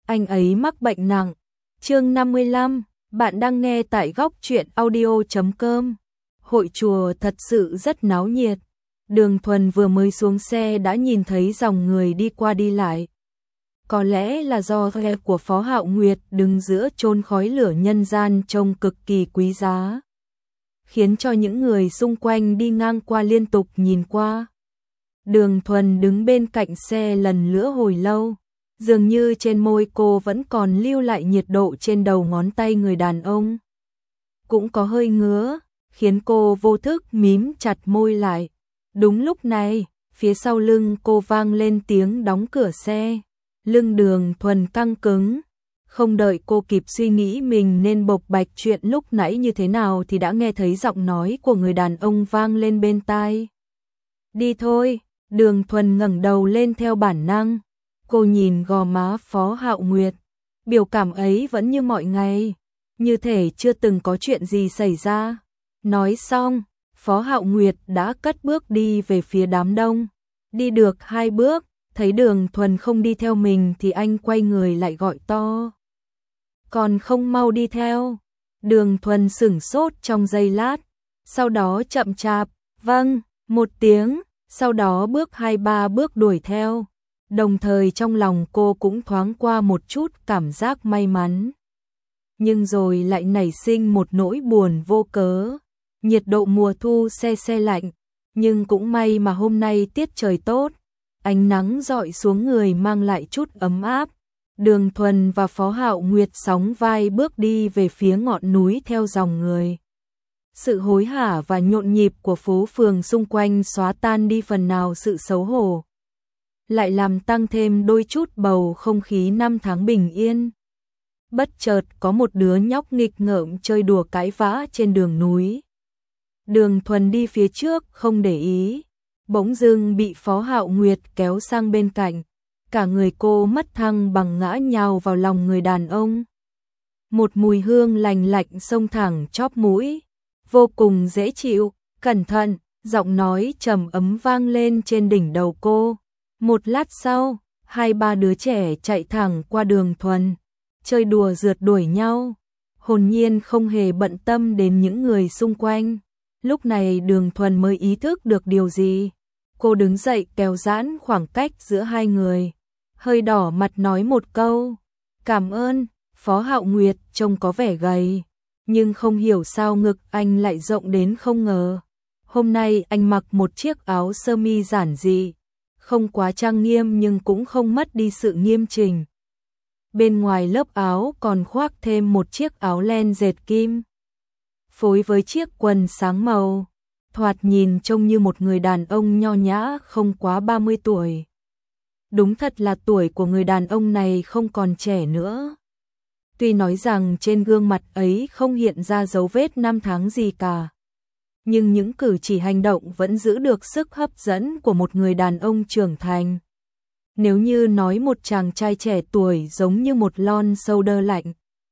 anh ấy mắc bệnh nặng. Chương 55, bạn đang nghe tại góc truyện audio.com. Hội chùa thật sự rất náo nhiệt. Đường Thuần vừa mới xuống xe đã nhìn thấy dòng người đi qua đi lại. Có lẽ là do ghe của Phó Hạo Nguyệt đứng giữa chốn khói lửa nhân gian trông cực kỳ quý giá, khiến cho những người xung quanh đi ngang qua liên tục nhìn qua. Đường Thuần đứng bên cạnh xe lần nữa hồi lâu, dường như trên môi cô vẫn còn lưu lại nhiệt độ trên đầu ngón tay người đàn ông. Cũng có hơi ngứa, khiến cô vô thức mím chặt môi lại. Đúng lúc này, phía sau lưng cô vang lên tiếng đóng cửa xe. Lưng Đường Thuần căng cứng, không đợi cô kịp suy nghĩ mình nên bộc bạch chuyện lúc nãy như thế nào thì đã nghe thấy giọng nói của người đàn ông vang lên bên tai. Đi thôi. Đường Thuần ngẩng đầu lên theo bản năng. Cô nhìn gò má Phó Hạo Nguyệt, biểu cảm ấy vẫn như mọi ngày, như thể chưa từng có chuyện gì xảy ra. Nói xong, Phó Hạo Nguyệt đã cất bước đi về phía đám đông. Đi được 2 bước, thấy Đường Thuần không đi theo mình thì anh quay người lại gọi to. Còn không mau đi theo. Đường Thuần sửng sốt trong giây lát, sau đó chậm chạp, vâng, một tiếng, sau đó bước 2-3 bước đuổi theo. Đồng thời trong lòng cô cũng thoáng qua một chút cảm giác may mắn. Nhưng rồi lại nảy sinh một nỗi buồn vô cớ. Nhiệt độ mùa thu se lạnh, nhưng cũng may mà hôm nay tiết trời tốt. Ánh nắng rọi xuống người mang lại chút ấm áp. Đường Thuần và Phó Hạo Nguyệt sóng vai bước đi về phía ngọn núi theo dòng người. Sự hối hả và nhộn nhịp của phố phường xung quanh xóa tan đi phần nào sự xấu hổ, lại làm tăng thêm đôi chút bầu không khí năm tháng bình yên. Bất chợt có một đứa nhóc nghịch ngợm chơi đùa cãi vã trên đường núi. Đường Thuần đi phía trước không để ý, bỗng dưng bị Phó Hạo Nguyệt kéo sang bên cạnh. Cả người cô mất thăng bằng ngã nhào vào lòng người đàn ông. Một mùi hương lành lạnh xông thẳng chóp mũi, vô cùng dễ chịu. Cẩn thận, giọng nói trầm ấm vang lên trên đỉnh đầu cô. Một lát sau, 2-3 đứa trẻ chạy thẳng qua Đường Thuần, chơi đùa rượt đuổi nhau, hồn nhiên không hề bận tâm đến những người xung quanh. Lúc này Đường Thuần mới ý thức được điều gì. Cô đứng dậy kéo giãn khoảng cách giữa hai người, hơi đỏ mặt nói một câu. Cảm ơn. Phó Hạo Nguyệt trông có vẻ gầy, nhưng không hiểu sao ngực anh lại rộng đến không ngờ. Hôm nay anh mặc một chiếc áo sơ mi giản dị, không quá trang nghiêm nhưng cũng không mất đi sự nghiêm chỉnh. Bên ngoài lớp áo còn khoác thêm một chiếc áo len dệt kim, phối với chiếc quần sáng màu, thoạt nhìn trông như một người đàn ông nho nhã không quá 30 tuổi. Đúng thật là tuổi của người đàn ông này không còn trẻ nữa. Tuy nói rằng trên gương mặt ấy không hiện ra dấu vết năm tháng gì cả, nhưng những cử chỉ hành động vẫn giữ được sức hấp dẫn của một người đàn ông trưởng thành. Nếu như nói một chàng trai trẻ tuổi giống như một lon soda lạnh,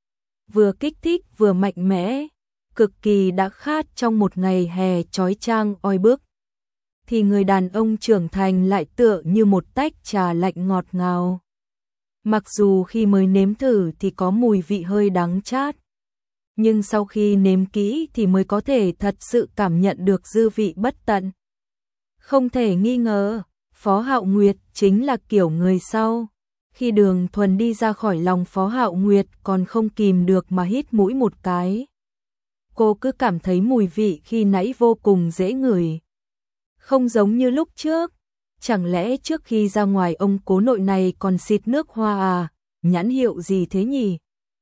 vừa kích thích vừa mạnh mẽ, cực kỳ đã khát trong một ngày hè chói chang oi bức, thì người đàn ông trưởng thành lại tựa như một tách trà lạnh ngọt ngào. Mặc dù khi mới nếm thử thì có mùi vị hơi đắng chát, nhưng sau khi nếm kỹ thì mới có thể thật sự cảm nhận được dư vị bất tận. Không thể nghi ngờ, Phó Hạo Nguyệt chính là kiểu người sau. Khi Đường Thuần đi ra khỏi lòng Phó Hạo Nguyệt còn không kìm được mà hít mũi một cái. Cô cứ cảm thấy mùi vị khi nãy vô cùng dễ ngửi, không giống như lúc trước. Chẳng lẽ trước khi ra ngoài ông cố nội này còn xịt nước hoa à? Nhãn hiệu gì thế nhỉ?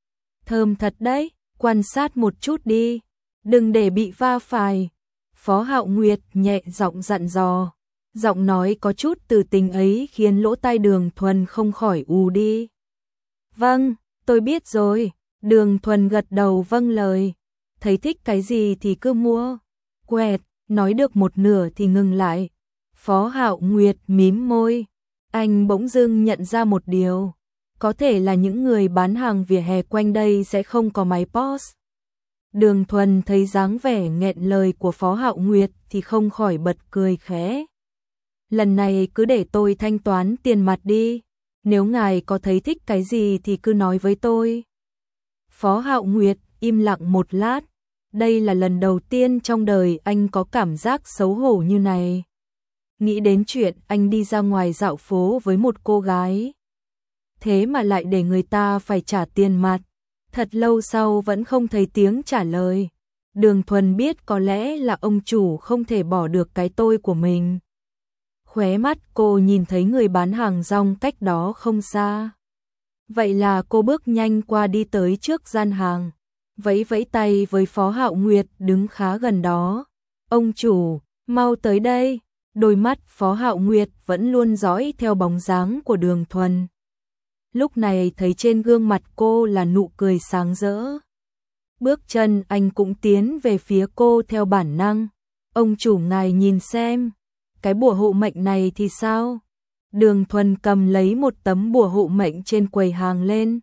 Thơm thật đấy, quan sát một chút đi, đừng để bị va phải. Phó Hạo Nguyệt nhẹ giọng dặn dò, giọng nói có chút từ tình ấy khiến lỗ tai Đường Thuần không khỏi ù đi. Vâng, tôi biết rồi. Đường Thuần gật đầu vâng lời, thấy thích cái gì thì cứ mua. Quẹt, nói được một nửa thì ngừng lại. Phó Hạo Nguyệt mím môi, anh bỗng dưng nhận ra một điều, có thể là những người bán hàng vỉa hè quanh đây sẽ không có máy POS. Đường Thuần thấy dáng vẻ nghẹn lời của Phó Hạo Nguyệt thì không khỏi bật cười khẽ. Lần này cứ để tôi thanh toán tiền mặt đi. Nếu ngài có thấy thích cái gì thì cứ nói với tôi. Phó Hạo Nguyệt im lặng một lát. Đây là lần đầu tiên trong đời anh có cảm giác xấu hổ như này. Nghĩ đến chuyện anh đi ra ngoài dạo phố với một cô gái. Thế mà lại để người ta phải trả tiền mặt. Thật lâu sau vẫn không thấy tiếng trả lời. Đường Thuần biết có lẽ là ông chủ không thể bỏ được cái tôi của mình. Khóe mắt cô nhìn thấy người bán hàng rong cách đó không xa. Vậy là cô bước nhanh qua đi tới trước gian hàng, vẫy vẫy tay với Phó Hạo Nguyệt đứng khá gần đó. Ông chủ, mau tới đây. Đôi mắt Phó Hạo Nguyệt vẫn luôn dõi theo bóng dáng của Đường Thuần. Lúc này thấy trên gương mặt cô là nụ cười sáng rỡ. Bước chân anh cũng tiến về phía cô theo bản năng. Ông chủ ngài nhìn xem, cái bùa hộ mệnh này thì sao? Đường Thuần cầm lấy một tấm bùa hộ mệnh trên quầy hàng lên.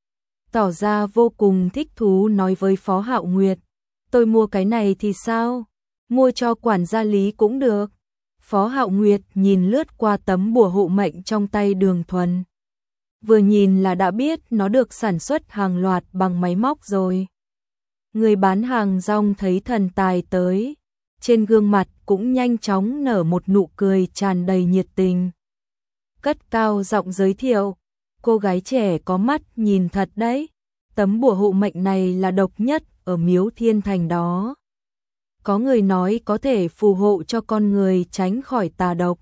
Tỏ ra vô cùng thích thú nói với Phó Hạo Nguyệt. Tôi mua cái này thì sao? Mua cho quản gia Lý cũng được. Phó Hạo Nguyệt nhìn lướt qua tấm bùa hộ mệnh trong tay Đường Thuần. Vừa nhìn là đã biết nó được sản xuất hàng loạt bằng máy móc rồi. Người bán hàng rong thấy thần tài tới, trên gương mặt cũng nhanh chóng nở một nụ cười tràn đầy nhiệt tình. Cất cao giọng giới thiệu, cô gái trẻ có mắt nhìn thật đấy, tấm bùa hộ mệnh này là độc nhất ở Miếu Thiên Thành đó. Có người nói có thể phù hộ cho con người tránh khỏi tà độc,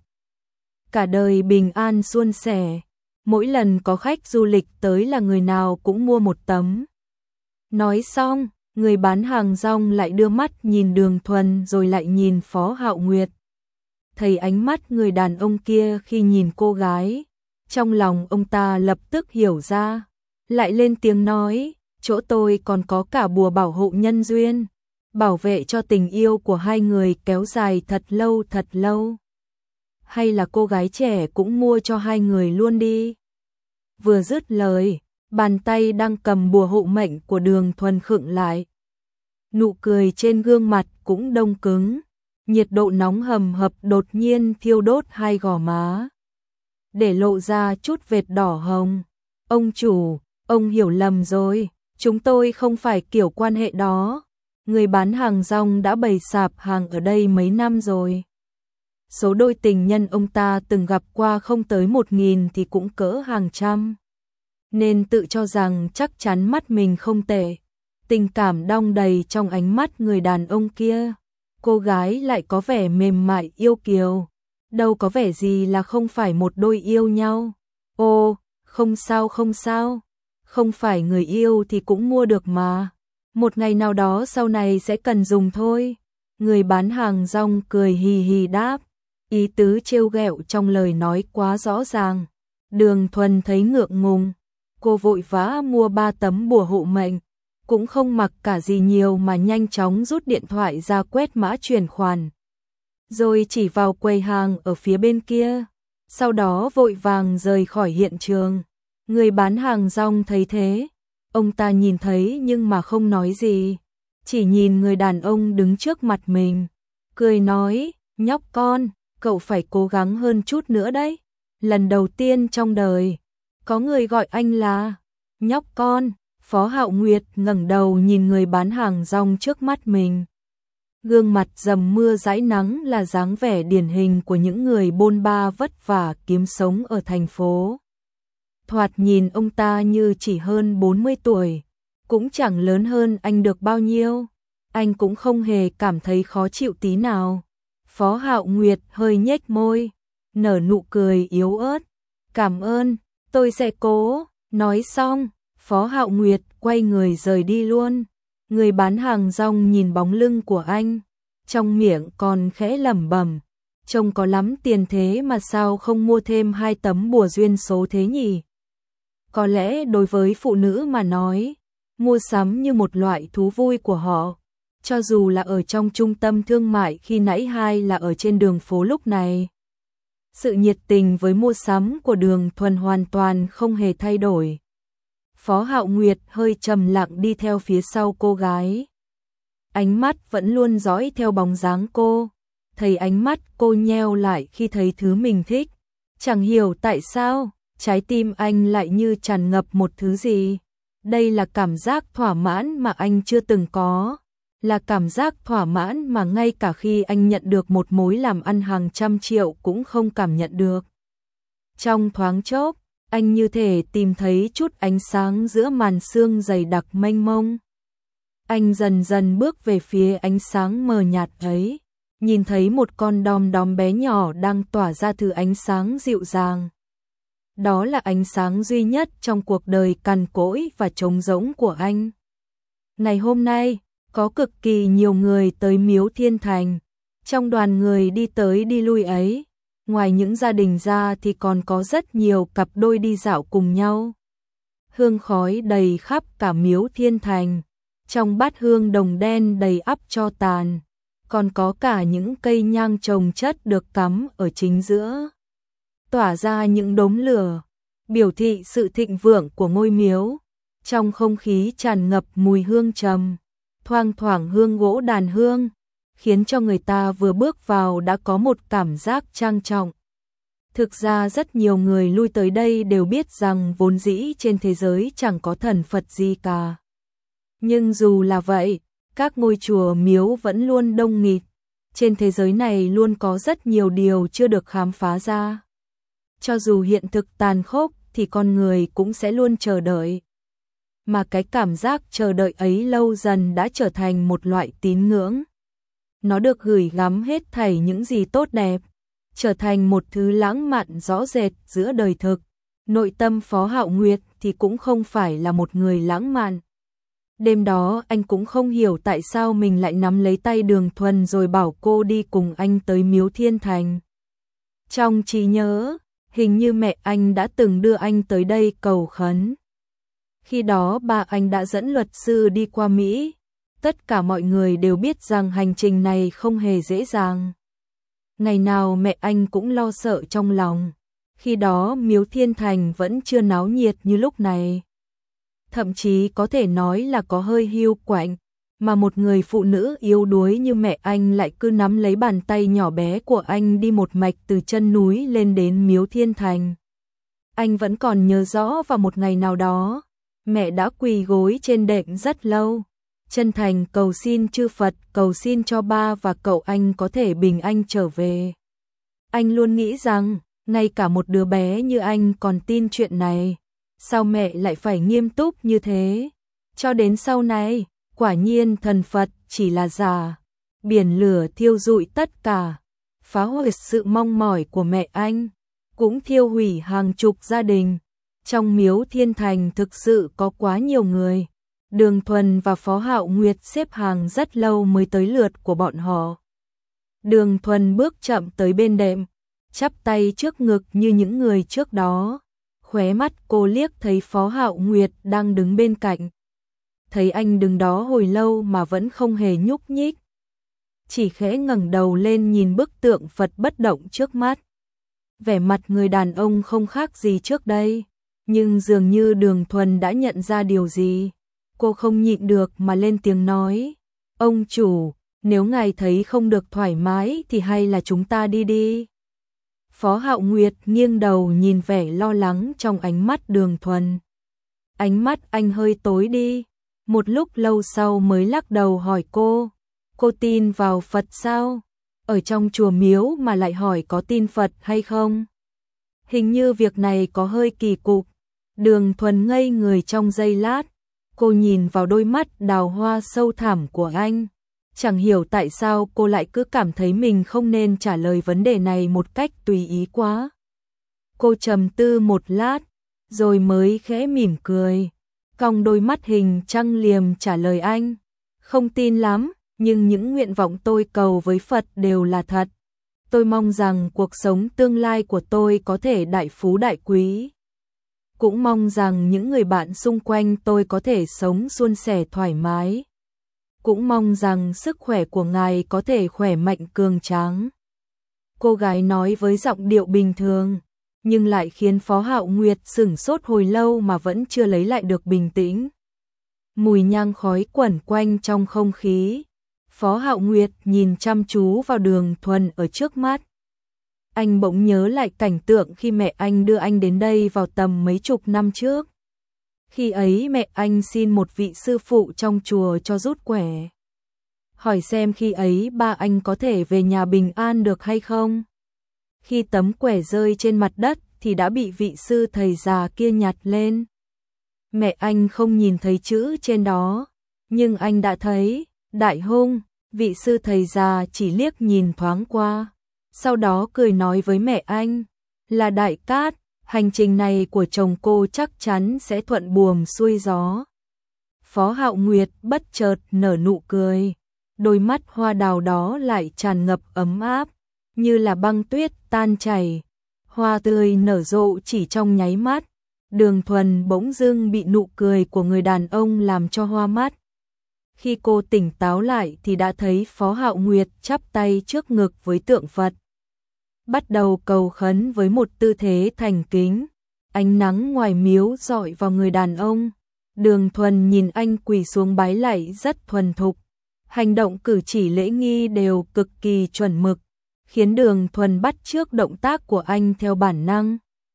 cả đời bình an suôn sẻ. Mỗi lần có khách du lịch tới là người nào cũng mua một tấm. Nói xong, người bán hàng rong lại đưa mắt nhìn Đường Thuần rồi lại nhìn Phó Hạo Nguyệt. Thấy ánh mắt người đàn ông kia khi nhìn cô gái, trong lòng ông ta lập tức hiểu ra, lại lên tiếng nói, chỗ tôi còn có cả bùa bảo hộ nhân duyên, bảo vệ cho tình yêu của hai người kéo dài thật lâu. Hay là cô gái trẻ cũng mua cho hai người luôn đi. Vừa dứt lời, bàn tay đang cầm bùa hộ mệnh của Đường Thuần khựng lại. Nụ cười trên gương mặt cũng đông cứng, nhiệt độ nóng hầm hập đột nhiên thiêu đốt hai gò má, để lộ ra chút vệt đỏ hồng. Ông chủ, ông hiểu lầm rồi, chúng tôi không phải kiểu quan hệ đó. Người bán hàng rong đã bày sạp hàng ở đây mấy năm rồi. Số đôi tình nhân ông ta từng gặp qua không tới 1.000 thì cũng cỡ hàng trăm. Nên tự cho rằng chắc chắn mắt mình không tệ. Tình cảm đong đầy trong ánh mắt người đàn ông kia. Cô gái lại có vẻ mềm mại yêu kiều. Đâu có vẻ gì là không phải một đôi yêu nhau. Ô, không sao. Không phải người yêu thì cũng mua được mà. Một ngày nào đó sau này sẽ cần dùng thôi. Người bán hàng rong cười hì hì đáp. Ý tứ trêu ghẹo trong lời nói quá rõ ràng. Đường Thuần thấy ngượng ngùng. Cô vội vã mua 3 tấm bùa hộ mệnh. Cũng không mặc cả gì nhiều mà nhanh chóng rút điện thoại ra quét mã chuyển khoản. Rồi chỉ vào quầy hàng ở phía bên kia. Sau đó vội vàng rời khỏi hiện trường. Người bán hàng rong thấy thế. Ông ta nhìn thấy nhưng mà không nói gì. Chỉ nhìn người đàn ông đứng trước mặt mình. Cười nói, nhóc con, cậu phải cố gắng hơn chút nữa đấy. Lần đầu tiên trong đời, có người gọi anh là nhóc con. Phó Hạo Nguyệt ngẩng đầu nhìn người bán hàng rong trước mắt mình. Gương mặt dầm mưa dãi nắng là dáng vẻ điển hình của những người bôn ba vất vả kiếm sống ở thành phố. Thoạt nhìn ông ta như chỉ hơn 40 tuổi, cũng chẳng lớn hơn anh được bao nhiêu. Anh cũng không hề cảm thấy khó chịu tí nào. Phó Hạo Nguyệt hơi nhếch môi, nở nụ cười yếu ớt. Cảm ơn, tôi sẽ cố. Nói xong, Phó Hạo Nguyệt quay người rời đi luôn. Người bán hàng rong nhìn bóng lưng của anh, trong miệng còn khẽ lẩm bẩm, trông có lắm tiền thế mà sao không mua thêm 2 tấm bùa duyên số thế nhỉ? Có lẽ đối với phụ nữ mà nói, mua sắm như một loại thú vui của họ, cho dù là ở trong trung tâm thương mại khi nãy hay là ở trên đường phố lúc này. Sự nhiệt tình với mua sắm của Đường Thuần hoàn toàn không hề thay đổi. Phó Hạo Nguyệt hơi trầm lặng đi theo phía sau cô gái. Ánh mắt vẫn luôn dõi theo bóng dáng cô. Thấy ánh mắt cô nheo lại khi thấy thứ mình thích. Chẳng hiểu tại sao, trái tim anh lại như tràn ngập một thứ gì. Đây là cảm giác thỏa mãn mà anh chưa từng có, là cảm giác thỏa mãn mà ngay cả khi anh nhận được một mối làm ăn hàng trăm triệu cũng không cảm nhận được. Trong thoáng chốc, anh như thể tìm thấy chút ánh sáng giữa màn sương dày đặc mênh mông. Anh dần dần bước về phía ánh sáng mờ nhạt ấy, nhìn thấy một con đom đóm bé nhỏ đang tỏa ra thứ ánh sáng dịu dàng. Đó là ánh sáng duy nhất trong cuộc đời cằn cỗi và trống rỗng của anh. Ngày hôm nay, có cực kỳ nhiều người tới Miếu Thiên Thành. Trong đoàn người đi tới đi lui ấy, ngoài những gia đình ra thì còn có rất nhiều cặp đôi đi dạo cùng nhau. Hương khói đầy khắp cả Miếu Thiên Thành, trong bát hương đồng đen đầy ắp tro tàn, còn có cả những cây nhang chồng chất được cắm ở chính giữa, tỏa ra những đốm lửa, biểu thị sự thịnh vượng của ngôi miếu. Trong không khí tràn ngập mùi hương trầm, thoang thoảng hương gỗ đàn hương, khiến cho người ta vừa bước vào đã có một cảm giác trang trọng. Thực ra rất nhiều người lui tới đây đều biết rằng vốn dĩ trên thế giới chẳng có thần Phật gì cả. Nhưng dù là vậy, các ngôi chùa miếu vẫn luôn đông nghịt. Trên thế giới này luôn có rất nhiều điều chưa được khám phá ra. Cho dù hiện thực tàn khốc thì con người cũng sẽ luôn chờ đợi. Mà cái cảm giác chờ đợi ấy lâu dần đã trở thành một loại tín ngưỡng. Nó được gửi gắm hết thảy những gì tốt đẹp, trở thành một thứ lãng mạn rõ rệt giữa đời thực. Nội tâm Phó Hạo Nguyệt thì cũng không phải là một người lãng mạn. Đêm đó anh cũng không hiểu tại sao mình lại nắm lấy tay Đường Thuần rồi bảo cô đi cùng anh tới Miếu Thiên Thành. Trong trí nhớ, hình như mẹ anh đã từng đưa anh tới đây cầu khấn. Khi đó ba anh đã dẫn luật sư đi qua Mỹ. Tất cả mọi người đều biết rằng hành trình này không hề dễ dàng. Ngày nào mẹ anh cũng lo sợ trong lòng. Khi đó Miếu Thiên Thành vẫn chưa náo nhiệt như lúc này. Thậm chí có thể nói là có hơi hiu quạnh, mà một người phụ nữ yếu đuối như mẹ anh lại cứ nắm lấy bàn tay nhỏ bé của anh đi một mạch từ chân núi lên đến Miếu Thiên Thành. Anh vẫn còn nhớ rõ vào một ngày nào đó, mẹ đã quỳ gối trên đệm rất lâu, chân thành cầu xin chư Phật, cầu xin cho ba và cậu anh có thể bình an trở về. Anh luôn nghĩ rằng, ngay cả một đứa bé như anh còn tin chuyện này, sao mẹ lại phải nghiêm túc như thế? Cho đến sau này, quả nhiên thần Phật chỉ là giả, biển lửa thiêu rụi tất cả, phá hủy sự mong mỏi của mẹ anh, cũng thiêu hủy hàng chục gia đình. Trong Miếu Thiên Thành thực sự có quá nhiều người. Đường Thuần và Phó Hạo Nguyệt xếp hàng rất lâu mới tới lượt của bọn họ. Đường Thuần bước chậm tới bên đệm, chắp tay trước ngực như những người trước đó. Khóe mắt cô liếc thấy Phó Hạo Nguyệt đang đứng bên cạnh. Thấy anh đứng đó hồi lâu mà vẫn không hề nhúc nhích. Chỉ khẽ ngẩng đầu lên nhìn bức tượng Phật bất động trước mắt. Vẻ mặt người đàn ông không khác gì trước đây. Nhưng dường như Đường Thuần đã nhận ra điều gì. Cô không nhịn được mà lên tiếng nói. Ông chủ, nếu ngài thấy không được thoải mái thì hay là chúng ta đi đi. Phó Hạo Nguyệt nghiêng đầu nhìn vẻ lo lắng trong ánh mắt Đường Thuần. Ánh mắt anh hơi tối đi. Một lúc lâu sau mới lắc đầu hỏi cô tin vào Phật sao? Ở trong chùa miếu mà lại hỏi có tin Phật hay không? Hình như việc này có hơi kỳ cục. Đường Thuần ngây người trong giây lát. Cô nhìn vào đôi mắt đào hoa sâu thẳm của anh. Chẳng hiểu tại sao cô lại cứ cảm thấy mình không nên trả lời vấn đề này một cách tùy ý quá. Cô trầm tư một lát, rồi mới khẽ mỉm cười, cong đôi mắt hình trăng liềm trả lời anh. Không tin lắm, nhưng những nguyện vọng tôi cầu với Phật đều là thật. Tôi mong rằng cuộc sống tương lai của tôi có thể đại phú đại quý. Cũng mong rằng những người bạn xung quanh tôi có thể sống suôn sẻ thoải mái. Cũng mong rằng sức khỏe của ngài có thể khỏe mạnh cường tráng. Cô gái nói với giọng điệu bình thường, nhưng lại khiến Phó Hạo Nguyệt sửng sốt hồi lâu mà vẫn chưa lấy lại được bình tĩnh. Mùi nhang khói quẩn quanh trong không khí. Phó Hạo Nguyệt nhìn chăm chú vào Đường Thuần ở trước mắt. Anh bỗng nhớ lại cảnh tượng khi mẹ anh đưa anh đến đây vào tầm mấy chục năm trước. Khi ấy mẹ anh xin một vị sư phụ trong chùa cho rút quẻ. Hỏi xem khi ấy ba anh có thể về nhà bình an được hay không. Khi tấm quẻ rơi trên mặt đất thì đã bị vị sư thầy già kia nhặt lên. Mẹ anh không nhìn thấy chữ trên đó, nhưng anh đã thấy, Đại Hung. Vị sư thầy già chỉ liếc nhìn thoáng qua, sau đó cười nói với mẹ anh, là Đại Cát, hành trình này của chồng cô chắc chắn sẽ thuận buồm xuôi gió. Phó Hạo Nguyệt bất chợt nở nụ cười, đôi mắt hoa đào đó lại tràn ngập ấm áp, như là băng tuyết tan chảy, hoa tươi nở rộ chỉ trong nháy mắt. Đường Thuần bỗng dưng bị nụ cười của người đàn ông làm cho hoa mắt. Khi cô tỉnh táo lại thì đã thấy Phó Hạo Nguyệt chắp tay trước ngực với tượng Phật, bắt đầu cầu khấn với một tư thế thành kính. Ánh nắng ngoài miếu rọi vào người đàn ông. Đường Thuần nhìn anh quỳ xuống bái lạy rất thuần thục. Hành động cử chỉ lễ nghi đều cực kỳ chuẩn mực, khiến Đường Thuần bắt chước động tác của anh theo bản năng.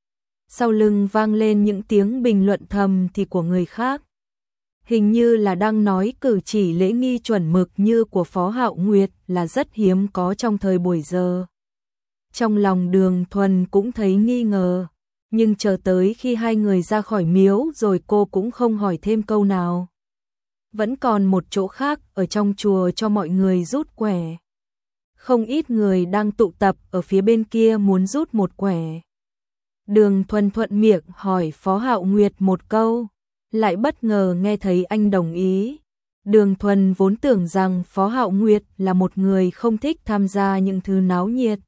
Sau lưng vang lên những tiếng bình luận thầm thì của người khác. Hình như là đang nói cử chỉ lễ nghi chuẩn mực như của Phó Hạo Nguyệt là rất hiếm có trong thời buổi giờ. Trong lòng Đường Thuần cũng thấy nghi ngờ, nhưng chờ tới khi hai người ra khỏi miếu rồi cô cũng không hỏi thêm câu nào. Vẫn còn một chỗ khác ở trong chùa cho mọi người rút quẻ. Không ít người đang tụ tập ở phía bên kia muốn rút một quẻ. Đường Thuần thuận miệng hỏi Phó Hạo Nguyệt một câu, lại bất ngờ nghe thấy anh đồng ý. Đường Thuần vốn tưởng rằng Phó Hạo Nguyệt là một người không thích tham gia những thứ náo nhiệt.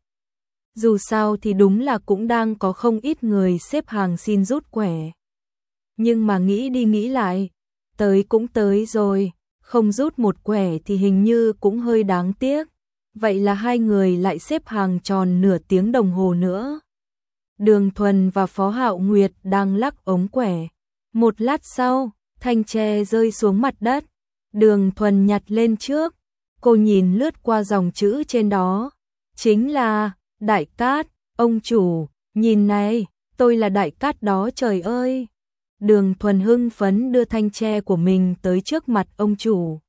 Dù sao thì đúng là cũng đang có không ít người xếp hàng xin rút quẻ. Nhưng mà nghĩ đi nghĩ lại, tới cũng tới rồi, không rút một quẻ thì hình như cũng hơi đáng tiếc. Vậy là hai người lại xếp hàng tròn nửa tiếng đồng hồ nữa. Đường Thuần và Phó Hạo Nguyệt đang lắc ống quẻ. Một lát sau, thanh tre rơi xuống mặt đất. Đường Thuần nhặt lên trước. Cô nhìn lướt qua dòng chữ trên đó. Chính là Đại Cát, ông chủ, nhìn này, tôi là Đại Cát đó trời ơi. Đường Thuần hưng phấn đưa thanh tre của mình tới trước mặt ông chủ.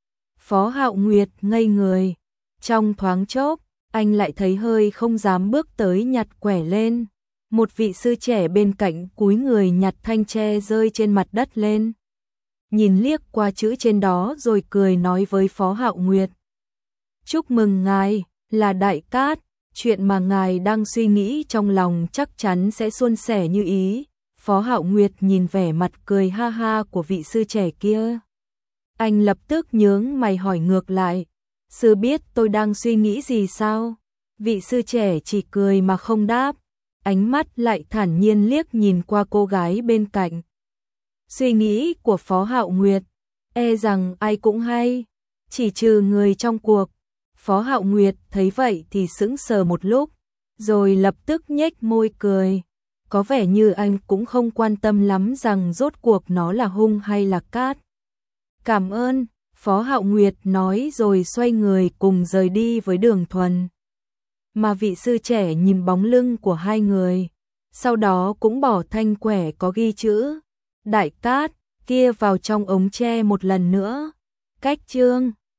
Phó Hạo Nguyệt ngây người. Trong thoáng chốc, anh lại thấy hơi không dám bước tới nhặt quẻ lên. Một vị sư trẻ bên cạnh cúi người nhặt thanh tre rơi trên mặt đất lên. Nhìn liếc qua chữ trên đó rồi cười nói với Phó Hạo Nguyệt. Chúc mừng ngài, là Đại Cát, chuyện mà ngài đang suy nghĩ trong lòng chắc chắn sẽ suôn sẻ như ý. Phó Hạo Nguyệt nhìn vẻ mặt cười ha ha của vị sư trẻ kia. Anh lập tức nhướng mày hỏi ngược lại. Sư biết tôi đang suy nghĩ gì sao? Vị sư trẻ chỉ cười mà không đáp. Ánh mắt lại thản nhiên liếc nhìn qua cô gái bên cạnh. Suy nghĩ của Phó Hạo Nguyệt, e rằng ai cũng hay, chỉ trừ người trong cuộc. Phó Hạo Nguyệt thấy vậy thì sững sờ một lúc, rồi lập tức nhếch môi cười. Có vẻ như anh cũng không quan tâm lắm rằng rốt cuộc nó là hung hay là cát. Cảm ơn, Phó Hạo Nguyệt nói rồi xoay người cùng rời đi với Đường Thuần. Mà vị sư trẻ nhìn bóng lưng của hai người, sau đó cũng bỏ thanh quẻ có ghi chữ Đại Cát kia vào trong ống tre một lần nữa. Cách chương